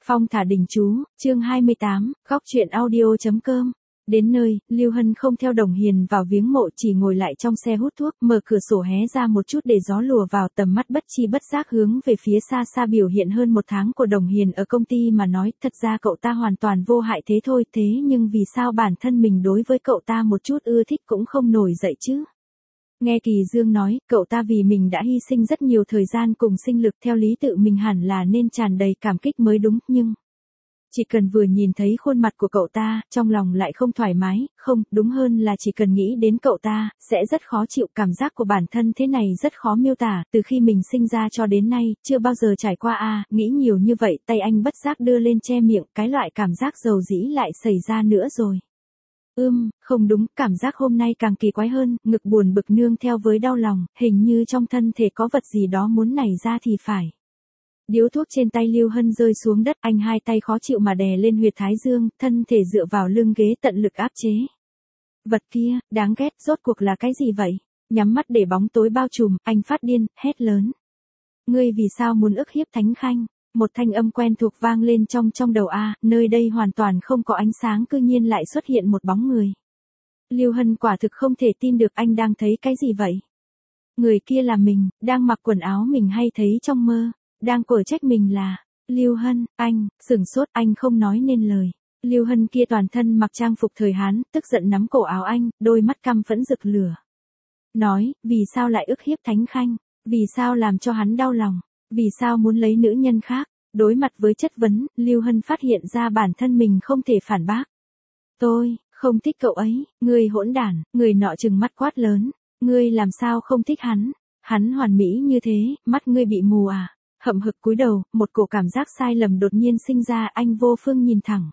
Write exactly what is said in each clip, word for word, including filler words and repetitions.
Phong thả đình chú, chương hai mươi tám, góc chuyện audio chấm com. Đến nơi, Lưu Hân không theo Đồng Hiền vào viếng mộ, chỉ ngồi lại trong xe hút thuốc, mở cửa sổ hé ra một chút để gió lùa vào, tầm mắt bất chi bất giác hướng về phía xa xa biểu hiện hơn một tháng của Đồng Hiền ở công ty mà nói, thật ra cậu ta hoàn toàn vô hại thế thôi, thế nhưng vì sao bản thân mình đối với cậu ta một chút ưa thích cũng không nổi dậy chứ? Nghe Kỳ Dương nói, cậu ta vì mình đã hy sinh rất nhiều thời gian cùng sinh lực, theo lý tự mình hẳn là nên tràn đầy cảm kích mới đúng, nhưng chỉ cần vừa nhìn thấy khuôn mặt của cậu ta, trong lòng lại không thoải mái, không, đúng hơn là chỉ cần nghĩ đến cậu ta, sẽ rất khó chịu. Cảm giác của bản thân thế này rất khó miêu tả, từ khi mình sinh ra cho đến nay, chưa bao giờ trải qua a. À, nghĩ nhiều như vậy, tay anh bất giác đưa lên che miệng, cái loại cảm giác dầu dĩ lại xảy ra nữa rồi. Ưm, không đúng, cảm giác hôm nay càng kỳ quái hơn, ngực buồn bực nương theo với đau lòng, hình như trong thân thể có vật gì đó muốn nảy ra thì phải. Điếu thuốc trên tay Lưu Hân rơi xuống đất, anh hai tay khó chịu mà đè lên huyệt thái dương, thân thể dựa vào lưng ghế tận lực áp chế. Vật kia, đáng ghét, rốt cuộc là cái gì vậy? Nhắm mắt để bóng tối bao trùm, anh phát điên, hét lớn. Ngươi vì sao muốn ức hiếp Thánh Khanh? Một thanh âm quen thuộc vang lên trong trong đầu a, nơi đây hoàn toàn không có ánh sáng, cư nhiên lại xuất hiện một bóng người. Lưu Hân quả thực không thể tin được anh đang thấy cái gì vậy? Người kia là mình, đang mặc quần áo mình hay thấy trong mơ, đang cổ trách mình là Lưu Hân, anh, sửng sốt, anh không nói nên lời. Lưu Hân kia toàn thân mặc trang phục thời Hán, tức giận nắm cổ áo anh, đôi mắt căm phẫn rực lửa. Nói, vì sao lại ức hiếp Thánh Khanh? Vì sao làm cho hắn đau lòng? Vì sao muốn lấy nữ nhân khác? Đối mặt với chất vấn, Lưu Hân phát hiện ra bản thân mình không thể phản bác. Tôi không thích cậu ấy, ngươi hỗn đản, người nọ trừng mắt quát lớn. Ngươi làm sao không thích hắn? Hắn hoàn mỹ như thế, mắt ngươi bị mù à? Hậm hực cúi đầu, một cổ cảm giác sai lầm đột nhiên sinh ra, anh vô phương nhìn thẳng.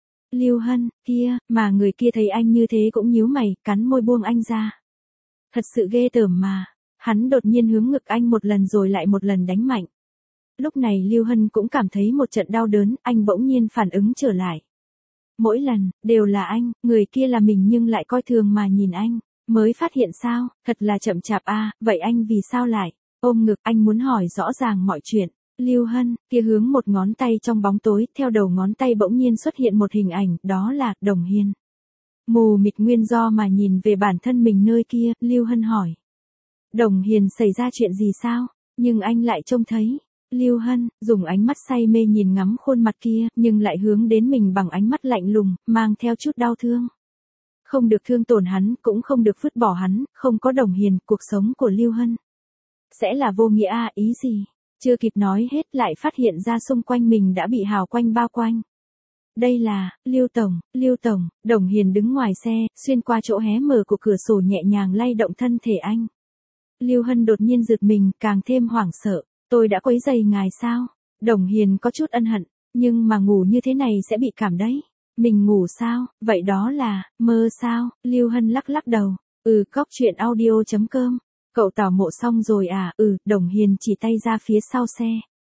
Lưu Hân, kia, mà người kia thấy anh như thế cũng nhíu mày, cắn môi buông anh ra. Thật sự ghê tởm mà. Hắn đột nhiên hướng ngực anh một lần rồi lại một lần đánh mạnh. Lúc này Lưu Hân cũng cảm thấy một trận đau đớn, anh bỗng nhiên phản ứng trở lại. Mỗi lần, đều là anh, người kia là mình nhưng lại coi thường mà nhìn anh, mới phát hiện sao, thật là chậm chạp a. À, vậy anh vì sao lại ôm ngực? Anh muốn hỏi rõ ràng mọi chuyện. Lưu Hân, kia hướng một ngón tay trong bóng tối, theo đầu ngón tay bỗng nhiên xuất hiện một hình ảnh, đó là Đồng Hiền. Mù mịt nguyên do mà nhìn về bản thân mình nơi kia, Lưu Hân hỏi. Đồng Hiền xảy ra chuyện gì sao? Nhưng anh lại trông thấy. Lưu Hân, dùng ánh mắt say mê nhìn ngắm khuôn mặt kia, nhưng lại hướng đến mình bằng ánh mắt lạnh lùng, mang theo chút đau thương. Không được thương tổn hắn, cũng không được vứt bỏ hắn, không có Đồng Hiền, cuộc sống của Lưu Hân sẽ là vô nghĩa à, ý gì? Chưa kịp nói hết lại phát hiện ra xung quanh mình đã bị hào quanh bao quanh. Đây là, Lưu Tổng, Lưu Tổng, Đồng Hiền đứng ngoài xe, xuyên qua chỗ hé mở của cửa sổ nhẹ nhàng lay động thân thể anh. Lưu Hân đột nhiên giật mình, càng thêm hoảng sợ. Tôi đã quấy rầy ngài sao? Đồng Hiền có chút ân hận, nhưng mà ngủ như thế này sẽ bị cảm đấy. Mình ngủ sao? Vậy đó là, mơ sao? Lưu Hân lắc lắc đầu. Ừ, góc chuyện audio chấm com. Cậu tảo mộ xong rồi à? Ừ, Đồng Hiền chỉ tay ra phía sau xe.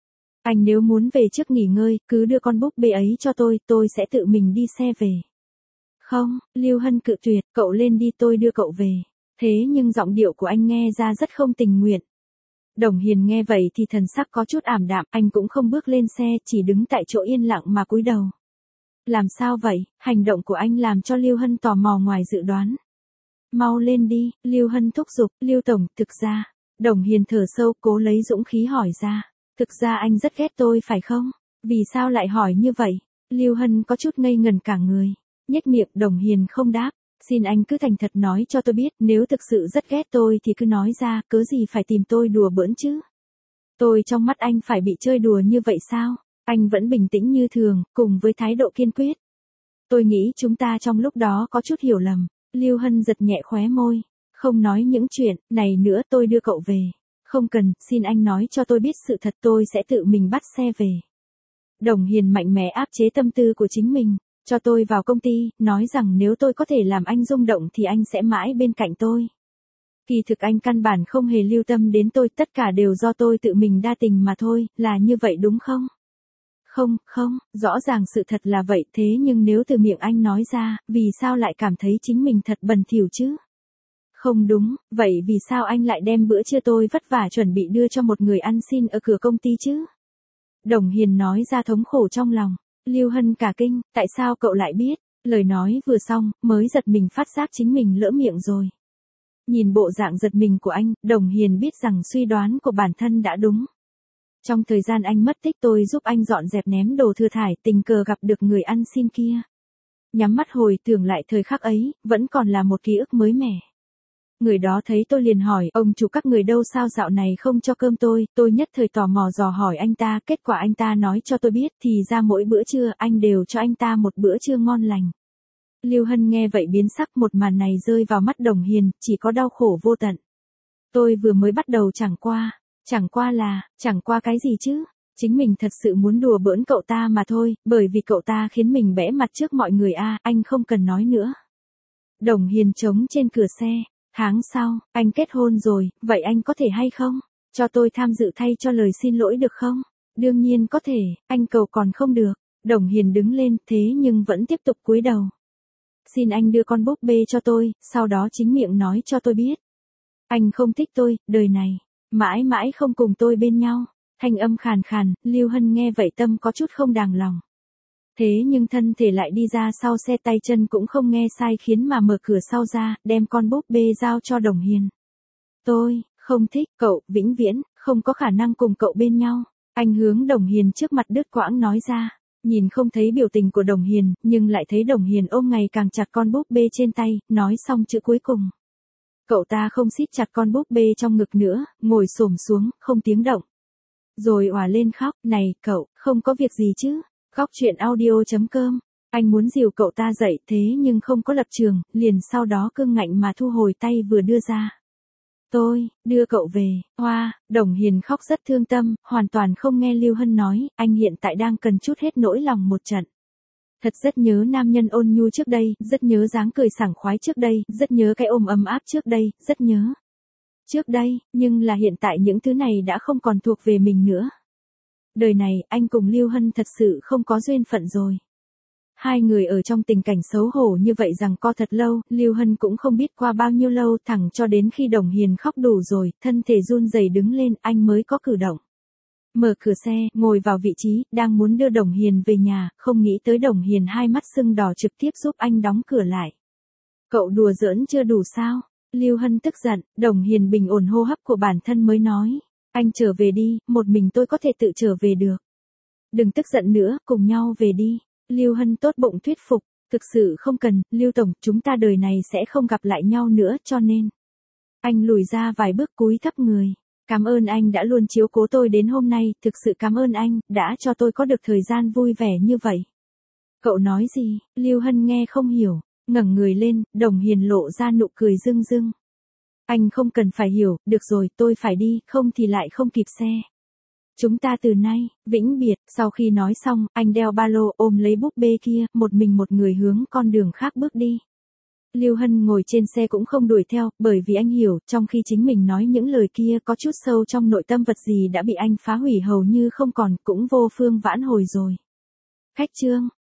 Anh nếu muốn về trước nghỉ ngơi, cứ đưa con búp bê ấy cho tôi, tôi sẽ tự mình đi xe về. Không, Lưu Hân cự tuyệt, cậu lên đi tôi đưa cậu về. Thế nhưng giọng điệu của anh nghe ra rất không tình nguyện. Đồng Hiền nghe vậy thì thần sắc có chút ảm đạm, anh cũng không bước lên xe, chỉ đứng tại chỗ yên lặng mà cúi đầu. Làm sao vậy? Hành động của anh làm cho Lưu Hân tò mò ngoài dự đoán. Mau lên đi, Lưu Hân thúc giục. Lưu Tổng, thực ra, Đồng Hiền thở sâu, cố lấy dũng khí hỏi ra. Thực ra anh rất ghét tôi phải không? Vì sao lại hỏi như vậy? Lưu Hân có chút ngây ngần cả người. Nhếch miệng. Đồng Hiền không đáp. Xin anh cứ thành thật nói cho tôi biết, nếu thực sự rất ghét tôi thì cứ nói ra, cớ gì phải tìm tôi đùa bỡn chứ? Tôi trong mắt anh phải bị chơi đùa như vậy sao? Anh vẫn bình tĩnh như thường, cùng với thái độ kiên quyết. Tôi nghĩ chúng ta trong lúc đó có chút hiểu lầm. Lưu Hân giật nhẹ khóe môi. Không nói những chuyện này nữa, tôi đưa cậu về. Không cần, xin anh nói cho tôi biết sự thật, tôi sẽ tự mình bắt xe về. Đồng Hiền mạnh mẽ áp chế tâm tư của chính mình. Cho tôi vào công ty, nói rằng nếu tôi có thể làm anh rung động thì anh sẽ mãi bên cạnh tôi. Kỳ thực anh căn bản không hề lưu tâm đến tôi, tất cả đều do tôi tự mình đa tình mà thôi, là như vậy đúng không? Không, không, rõ ràng sự thật là vậy, thế nhưng nếu từ miệng anh nói ra, vì sao lại cảm thấy chính mình thật bẩn thỉu chứ? Không đúng, vậy vì sao anh lại đem bữa trưa tôi vất vả chuẩn bị đưa cho một người ăn xin ở cửa công ty chứ? Đồng Hiền nói ra thống khổ trong lòng. Lưu Hân cả kinh, tại sao cậu lại biết? Lời nói vừa xong, mới giật mình phát giác chính mình lỡ miệng rồi. Nhìn bộ dạng giật mình của anh, Đồng Hiền biết rằng suy đoán của bản thân đã đúng. Trong thời gian anh mất tích tôi giúp anh dọn dẹp ném đồ thừa thải, tình cờ gặp được người ăn xin kia. Nhắm mắt hồi tưởng lại thời khắc ấy, vẫn còn là một ký ức mới mẻ. Người đó thấy tôi liền hỏi, ông chủ các người đâu sao dạo này không cho cơm tôi, tôi nhất thời tò mò dò hỏi anh ta, kết quả anh ta nói cho tôi biết, thì ra mỗi bữa trưa anh đều cho anh ta một bữa trưa ngon lành. Lưu Hân nghe vậy biến sắc, một màn này rơi vào mắt Đồng Hiền, chỉ có đau khổ vô tận. Tôi vừa mới bắt đầu chẳng qua, chẳng qua là, chẳng qua cái gì chứ, chính mình thật sự muốn đùa bỡn cậu ta mà thôi, bởi vì cậu ta khiến mình bẽ mặt trước mọi người a, à, anh không cần nói nữa. Đồng Hiền trống trên cửa xe, tháng sau, anh kết hôn rồi, vậy anh có thể hay không? Cho tôi tham dự thay cho lời xin lỗi được không? Đương nhiên có thể, anh cầu còn không được. Đồng Hiền đứng lên, thế nhưng vẫn tiếp tục cúi đầu. Xin anh đưa con búp bê cho tôi, sau đó chính miệng nói cho tôi biết. Anh không thích tôi, đời này, mãi mãi không cùng tôi bên nhau. Thanh âm khàn khàn, Lưu Hân nghe vậy tâm có chút không đàng lòng. Thế nhưng thân thể lại đi ra sau xe, tay chân cũng không nghe sai khiến mà mở cửa sau ra, đem con búp bê giao cho Đồng Hiền. Tôi, không thích cậu, vĩnh viễn, không có khả năng cùng cậu bên nhau. Anh hướng Đồng Hiền trước mặt đứt quãng nói ra. Nhìn không thấy biểu tình của Đồng Hiền, nhưng lại thấy Đồng Hiền ôm ngày càng chặt con búp bê trên tay, nói xong chữ cuối cùng. Cậu ta không siết chặt con búp bê trong ngực nữa, ngồi xổm xuống, không tiếng động. Rồi òa lên khóc, này, cậu, không có việc gì chứ? Khóc chuyện audio chấm com. Anh muốn dìu cậu ta dậy thế nhưng không có lập trường, liền sau đó cương ngạnh mà thu hồi tay vừa đưa ra. Tôi, đưa cậu về, hoa, Đồng Hiền khóc rất thương tâm, hoàn toàn không nghe Lưu Hân nói, anh hiện tại đang cần chút hết nỗi lòng một trận. Thật rất nhớ nam nhân ôn nhu trước đây, rất nhớ dáng cười sảng khoái trước đây, rất nhớ cái ôm ấm áp trước đây, rất nhớ. Trước đây, nhưng là hiện tại những thứ này đã không còn thuộc về mình nữa. Đời này, anh cùng Lưu Hân thật sự không có duyên phận rồi. Hai người ở trong tình cảnh xấu hổ như vậy rằng co thật lâu, Lưu Hân cũng không biết qua bao nhiêu lâu, thẳng cho đến khi Đồng Hiền khóc đủ rồi, thân thể run rẩy đứng lên, anh mới có cử động. Mở cửa xe, ngồi vào vị trí, đang muốn đưa Đồng Hiền về nhà, không nghĩ tới Đồng Hiền hai mắt sưng đỏ trực tiếp giúp anh đóng cửa lại. Cậu đùa giỡn chưa đủ sao? Lưu Hân tức giận, Đồng Hiền bình ổn hô hấp của bản thân mới nói. Anh trở về đi, một mình tôi có thể tự trở về được. Đừng tức giận nữa, cùng nhau về đi. Lưu Hân tốt bụng thuyết phục, thực sự không cần, Lưu Tổng, chúng ta đời này sẽ không gặp lại nhau nữa cho nên. Anh lùi ra vài bước cúi thấp người. Cảm ơn anh đã luôn chiếu cố tôi đến hôm nay, thực sự cảm ơn anh, đã cho tôi có được thời gian vui vẻ như vậy. Cậu nói gì? Lưu Hân nghe không hiểu, ngẩng người lên, Đồng Hiền lộ ra nụ cười rưng rưng. Anh không cần phải hiểu, được rồi, tôi phải đi, không thì lại không kịp xe. Chúng ta từ nay, vĩnh biệt, sau khi nói xong, anh đeo ba lô, ôm lấy búp bê kia, một mình một người hướng con đường khác bước đi. Lưu Hân ngồi trên xe cũng không đuổi theo, bởi vì anh hiểu, trong khi chính mình nói những lời kia có chút sâu trong nội tâm vật gì đã bị anh phá hủy hầu như không còn, cũng vô phương vãn hồi rồi. Khách trương.